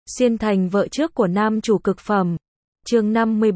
Xuyên thành vợ trước của nam chủ cực phẩm. Chương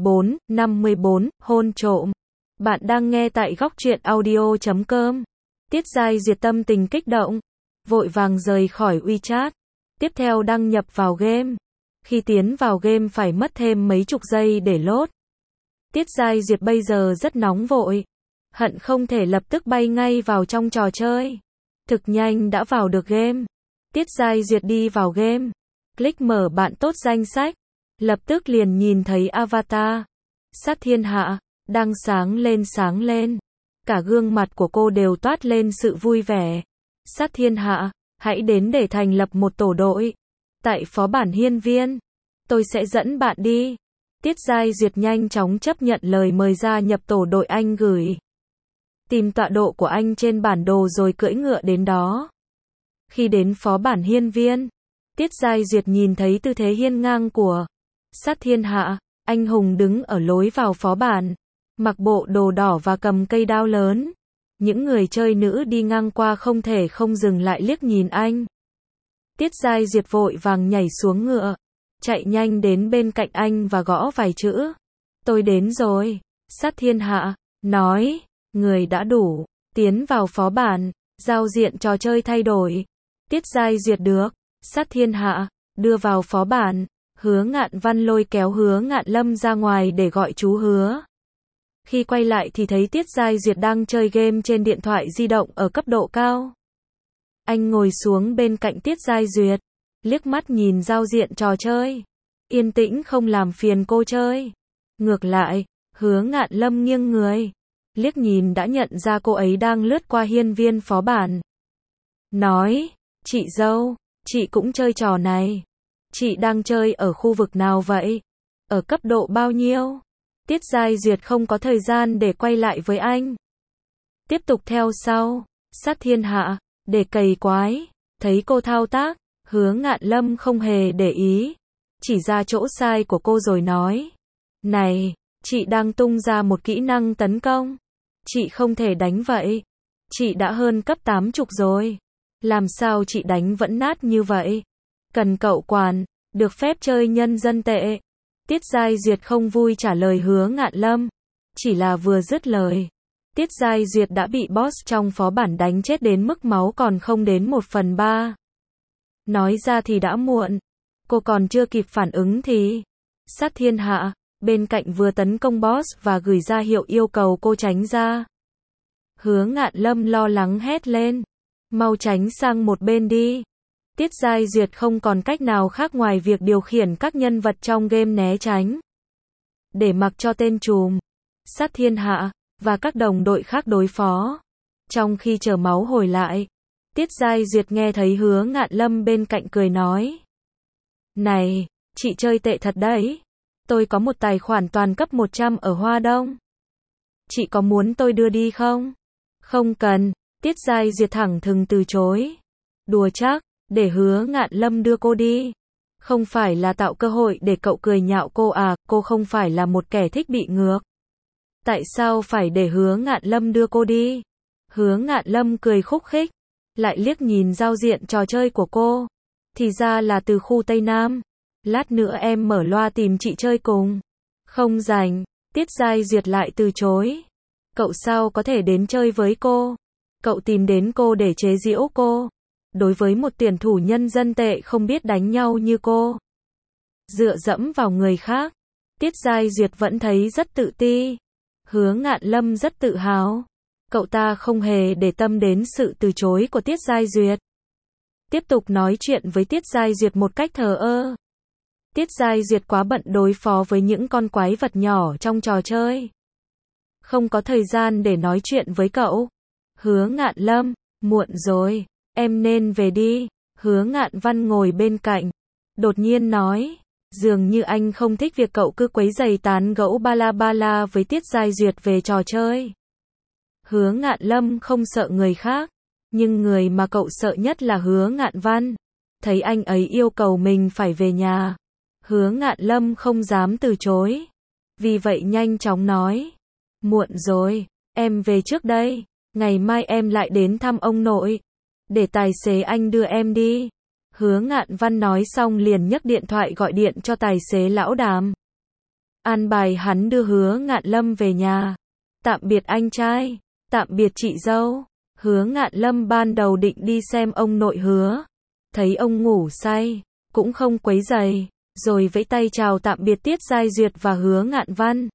54, hôn trộm. Bạn đang nghe tại góc truyện audio.com. Tiết Giai Duyệt tâm tình kích động, vội vàng rời khỏi WeChat. Tiếp theo đăng nhập vào game. Khi tiến vào game phải mất thêm mấy chục giây để load. Tiết Giai Duyệt bây giờ rất nóng vội, hận không thể lập tức bay ngay vào trong trò chơi. Thực nhanh đã vào được game. Tiết Giai Duyệt đi vào game, click mở bạn tốt danh sách, lập tức liền nhìn thấy avatar Sát Thiên Hạ đang sáng lên. Cả gương mặt của cô đều toát lên sự vui vẻ. Sát Thiên Hạ, hãy đến để thành lập một tổ đội tại phó bản Hiên Viên. Tôi sẽ dẫn bạn đi. Tiết Giai Duyệt nhanh chóng chấp nhận lời mời gia nhập tổ đội anh gửi. Tìm tọa độ của anh trên bản đồ rồi cưỡi ngựa đến đó. Khi đến phó bản Hiên Viên, Tiết Giai Duyệt nhìn thấy tư thế hiên ngang của Sát Thiên Hạ, anh hùng đứng ở lối vào phó bản, mặc bộ đồ đỏ và cầm cây đao lớn. Những người chơi nữ đi ngang qua không thể không dừng lại liếc nhìn anh. Tiết Giai Duyệt vội vàng nhảy xuống ngựa, chạy nhanh đến bên cạnh anh và gõ vài chữ. Tôi đến rồi. Sát Thiên Hạ nói, người đã đủ. Tiến vào phó bản, giao diện trò chơi thay đổi. Tiết Giai Duyệt được Sát Thiên Hạ đưa vào phó bản. Hứa Ngạn Văn lôi kéo Hứa Ngạn Lâm ra ngoài để gọi chú Hứa. Khi quay lại thì thấy Tiết Giai Duyệt đang chơi game trên điện thoại di động ở cấp độ cao. Anh ngồi xuống bên cạnh Tiết Giai Duyệt, liếc mắt nhìn giao diện trò chơi, yên tĩnh không làm phiền cô chơi. Ngược lại, Hứa Ngạn Lâm nghiêng người, liếc nhìn đã nhận ra cô ấy đang lướt qua hiên viên phó bản. Nói, chị dâu, chị cũng chơi trò này. Chị đang chơi ở khu vực nào vậy? Ở cấp độ bao nhiêu? Tiết Giai Duyệt không có thời gian để quay lại với anh. Tiếp tục theo sau. Sát Thiên Hạ, để cày quái. Thấy cô thao tác, Hứa Ngạn Lâm không hề để ý, chỉ ra chỗ sai của cô rồi nói. Này, chị đang tung ra một kỹ năng tấn công. Chị không thể đánh vậy. Chị đã hơn cấp 80 rồi. Làm sao chị đánh vẫn nát như vậy? Cần cậu quản, được phép chơi nhân dân tệ. Tiết Giai Duyệt không vui trả lời Hứa Ngạn Lâm. Chỉ là vừa dứt lời, Tiết Giai Duyệt đã bị boss trong phó bản đánh chết đến mức máu còn không đến 1/3. Nói ra thì đã muộn. Cô còn chưa kịp phản ứng thì Sát Thiên Hạ bên cạnh vừa tấn công boss và gửi ra hiệu yêu cầu cô tránh ra. Hứa Ngạn Lâm lo lắng hét lên. Mau tránh sang một bên đi. Tiết Giai Duyệt không còn cách nào khác ngoài việc điều khiển các nhân vật trong game né tránh, để mặc cho tên trùm Sát Thiên Hạ và các đồng đội khác đối phó. Trong khi chờ máu hồi lại, Tiết Giai Duyệt nghe thấy Hứa Ngạn Lâm bên cạnh cười nói. Này, chị chơi tệ thật đấy. Tôi có một tài khoản toàn cấp 100 ở Hoa Đông. Chị có muốn tôi đưa đi không? Không cần. Tiết Giai Duyệt thẳng thừng từ chối. Đùa chắc, để Hứa Ngạn Lâm đưa cô đi. Không phải là tạo cơ hội để cậu cười nhạo cô à, cô không phải là một kẻ thích bị ngược. Tại sao phải để Hứa Ngạn Lâm đưa cô đi? Hứa Ngạn Lâm cười khúc khích, lại liếc nhìn giao diện trò chơi của cô. Thì ra là từ khu Tây Nam. Lát nữa em mở loa tìm chị chơi cùng. Không rảnh. Tiết Giai Duyệt lại từ chối. Cậu sao có thể đến chơi với cô? Cậu tìm đến cô để chế giễu cô. Đối với một tuyển thủ nhân dân tệ không biết đánh nhau như cô, dựa dẫm vào người khác, Tiết Giai Duyệt vẫn thấy rất tự ti. Hứa Ngạn Lâm rất tự hào. Cậu ta không hề để tâm đến sự từ chối của Tiết Giai Duyệt. Tiếp tục nói chuyện với Tiết Giai Duyệt một cách thờ ơ. Tiết Giai Duyệt quá bận đối phó với những con quái vật nhỏ trong trò chơi, không có thời gian để nói chuyện với cậu. Hứa Ngạn Lâm, muộn rồi, em nên về đi. Hứa Ngạn Văn ngồi bên cạnh, đột nhiên nói. Dường như anh không thích việc cậu cứ quấy rầy tán gẫu ba la với Tiết Giai Duyệt về trò chơi. Hứa Ngạn Lâm không sợ người khác, nhưng người mà cậu sợ nhất là Hứa Ngạn Văn. Thấy anh ấy yêu cầu mình phải về nhà, Hứa Ngạn Lâm không dám từ chối. Vì vậy nhanh chóng nói. Muộn rồi, em về trước đây. Ngày mai em lại đến thăm ông nội. Để tài xế anh đưa em đi. Hứa Ngạn Văn nói xong liền nhấc điện thoại gọi điện cho tài xế lão Đàm. An bài hắn đưa Hứa Ngạn Lâm về nhà. Tạm biệt anh trai, tạm biệt chị dâu. Hứa Ngạn Lâm ban đầu định đi xem ông nội Hứa. Thấy ông ngủ say, cũng không quấy rầy, rồi vẫy tay chào tạm biệt Tiết Giai Duyệt và Hứa Ngạn Văn.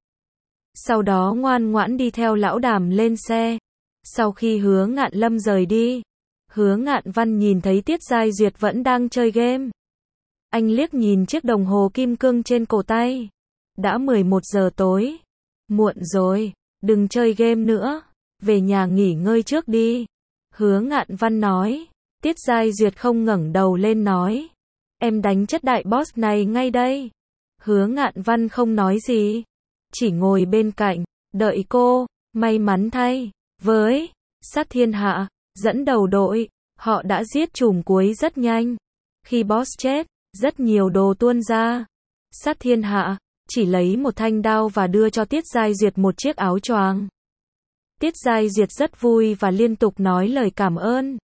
Sau đó ngoan ngoãn đi theo lão Đàm lên xe. Sau khi Hứa Ngạn Lâm rời đi, Hứa Ngạn Văn nhìn thấy Tiết Giai Duyệt vẫn đang chơi game. Anh liếc nhìn chiếc đồng hồ kim cương trên cổ tay. Đã 11 giờ tối. Muộn rồi, đừng chơi game nữa. Về nhà nghỉ ngơi trước đi. Hứa Ngạn Văn nói. Tiết Giai Duyệt không ngẩng đầu lên nói. Em đánh chất đại boss này ngay đây. Hứa Ngạn Văn không nói gì. Chỉ ngồi bên cạnh, đợi cô. May mắn thay, với Sát Thiên Hạ, dẫn đầu đội, họ đã giết trùm cuối rất nhanh. Khi boss chết, rất nhiều đồ tuôn ra. Sát Thiên Hạ chỉ lấy một thanh đao và đưa cho Tiết Giai Duyệt một chiếc áo choàng. Tiết Giai Duyệt rất vui và liên tục nói lời cảm ơn.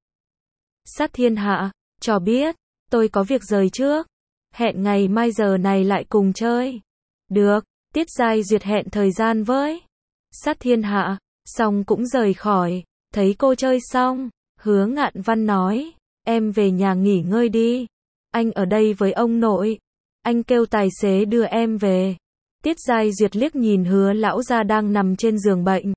Sát Thiên Hạ cho biết, tôi có việc rời trước. Hẹn ngày mai giờ này lại cùng chơi. Được, Tiết Giai Duyệt hẹn thời gian với Sát Thiên Hạ, xong cũng rời khỏi. Thấy cô chơi xong, Hứa Ngạn Văn nói, em về nhà nghỉ ngơi đi. Anh ở đây với ông nội. Anh kêu tài xế đưa em về. Tiết Giai Duyệt liếc nhìn Hứa lão gia đang nằm trên giường bệnh.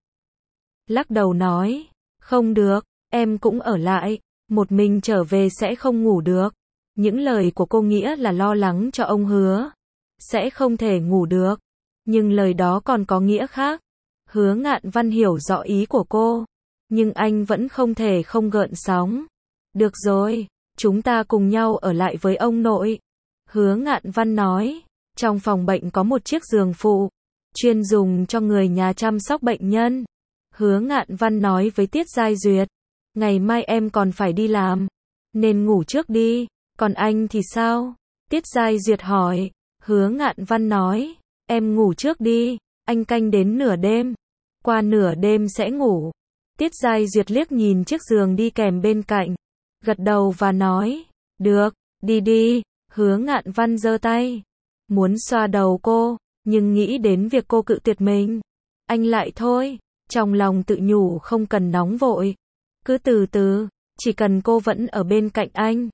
Lắc đầu nói, không được, em cũng ở lại. Một mình trở về sẽ không ngủ được. Những lời của cô nghĩa là lo lắng cho ông Hứa sẽ không thể ngủ được. Nhưng lời đó còn có nghĩa khác. Hứa Ngạn Văn hiểu rõ ý của cô. Nhưng anh vẫn không thể không gợn sóng. Được rồi, chúng ta cùng nhau ở lại với ông nội. Hứa Ngạn Văn nói. Trong phòng bệnh có một chiếc giường phụ, chuyên dùng cho người nhà chăm sóc bệnh nhân. Hứa Ngạn Văn nói với Tiết Giai Duyệt. Ngày mai em còn phải đi làm. Nên ngủ trước đi. Còn anh thì sao? Tiết Giai Duyệt hỏi. Hứa Ngạn Văn nói. Em ngủ trước đi. Anh canh đến nửa đêm. Qua nửa đêm sẽ ngủ. Tiết Giai Duyệt liếc nhìn chiếc giường đi kèm bên cạnh. Gật đầu và nói. Được, đi đi. Hứa Ngạn Văn giơ tay. Muốn xoa đầu cô. Nhưng nghĩ đến việc cô cự tuyệt mình. Anh lại thôi. Trong lòng tự nhủ không cần nóng vội. Cứ từ từ. Chỉ cần cô vẫn ở bên cạnh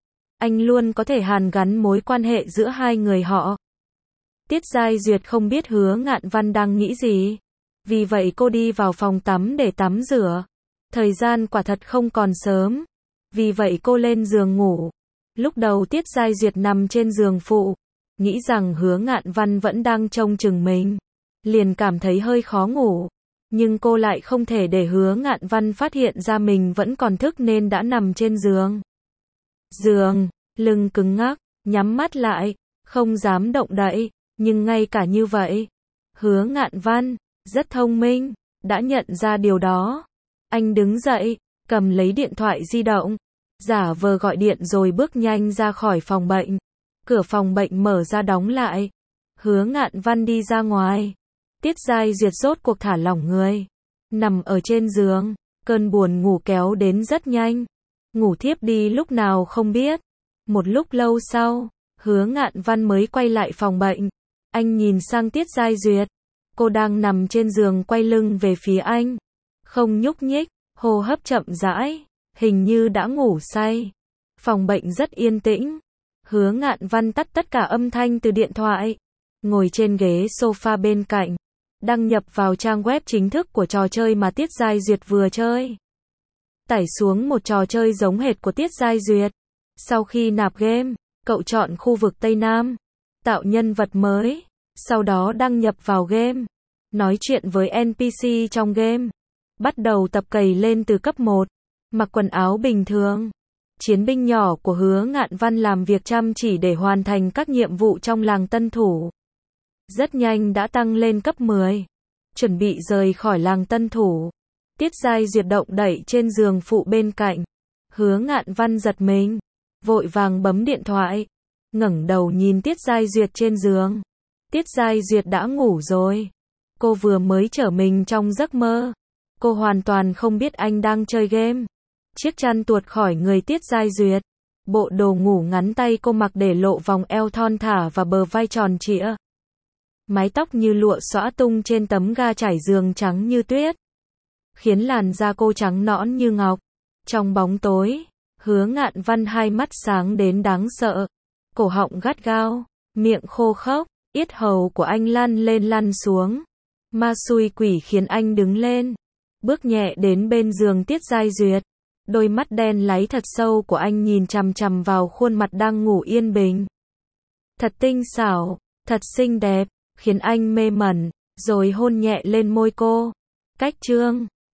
anh luôn có thể hàn gắn mối quan hệ giữa hai người họ. Tiết Giai Duyệt không biết Hứa Ngạn Văn đang nghĩ gì. Vì vậy cô đi vào phòng tắm để tắm rửa. Thời gian quả thật không còn sớm. Vì vậy cô lên giường ngủ. Lúc đầu Tiết Giai Duyệt nằm trên giường phụ. Nghĩ rằng Hứa Ngạn Văn vẫn đang trông chừng mình. Liền cảm thấy hơi khó ngủ. Nhưng cô lại không thể để Hứa Ngạn Văn phát hiện ra mình vẫn còn thức nên đã nằm trên giường. Lưng cứng ngắc, nhắm mắt lại, không dám động đậy. Nhưng ngay cả như vậy, Hứa Ngạn Văn, rất thông minh, đã nhận ra điều đó. Anh đứng dậy, cầm lấy điện thoại di động, giả vờ gọi điện rồi bước nhanh ra khỏi phòng bệnh. Cửa phòng bệnh mở ra đóng lại. Hứa Ngạn Văn đi ra ngoài. Tiết Giai Duyệt rốt cuộc thả lỏng người. Nằm ở trên giường, cơn buồn ngủ kéo đến rất nhanh. Ngủ thiếp đi lúc nào không biết. Một lúc lâu sau, Hứa Ngạn Văn mới quay lại phòng bệnh. Anh nhìn sang Tiết Giai Duyệt. Cô đang nằm trên giường quay lưng về phía anh. Không nhúc nhích, hô hấp chậm rãi, hình như đã ngủ say. Phòng bệnh rất yên tĩnh. Hứa Ngạn Văn tắt tất cả âm thanh từ điện thoại. Ngồi trên ghế sofa bên cạnh. Đăng nhập vào trang web chính thức của trò chơi mà Tiết Giai Duyệt vừa chơi. Tải xuống một trò chơi giống hệt của Tiết Giai Duyệt. Sau khi nạp game, cậu chọn khu vực Tây Nam. Tạo nhân vật mới. Sau đó đăng nhập vào game. Nói chuyện với NPC trong game. Bắt đầu tập cày lên từ cấp 1. Mặc quần áo bình thường. Chiến binh nhỏ của Hứa Ngạn Văn làm việc chăm chỉ để hoàn thành các nhiệm vụ trong làng Tân Thủ. Rất nhanh đã tăng lên cấp 10. Chuẩn bị rời khỏi làng Tân Thủ. Tiết Giai Duyệt động đẩy trên giường phụ bên cạnh. Hứa Ngạn Văn giật mình. Vội vàng bấm điện thoại. Ngẩng đầu nhìn Tiết Giai Duyệt trên giường. Tiết Giai Duyệt đã ngủ rồi. Cô vừa mới trở mình trong giấc mơ. Cô hoàn toàn không biết anh đang chơi game. Chiếc chăn tuột khỏi người Tiết Giai Duyệt. Bộ đồ ngủ ngắn tay cô mặc để lộ vòng eo thon thả và bờ vai tròn trịa. Mái tóc như lụa xõa tung trên tấm ga trải giường trắng như tuyết, khiến làn da cô trắng nõn như ngọc. Trong bóng tối, Hứa Ngạn Văn hai mắt sáng đến đáng sợ, cổ họng gắt gao, miệng khô khốc, yết hầu của anh lăn lên lăn xuống. Ma xui quỷ khiến anh đứng lên, bước nhẹ đến bên giường Tiết Giai Duyệt. Đôi mắt đen láy thật sâu của anh nhìn chằm chằm vào khuôn mặt đang ngủ yên bình. Thật tinh xảo, thật xinh đẹp, khiến anh mê mẩn, rồi hôn nhẹ lên môi cô. Cách chương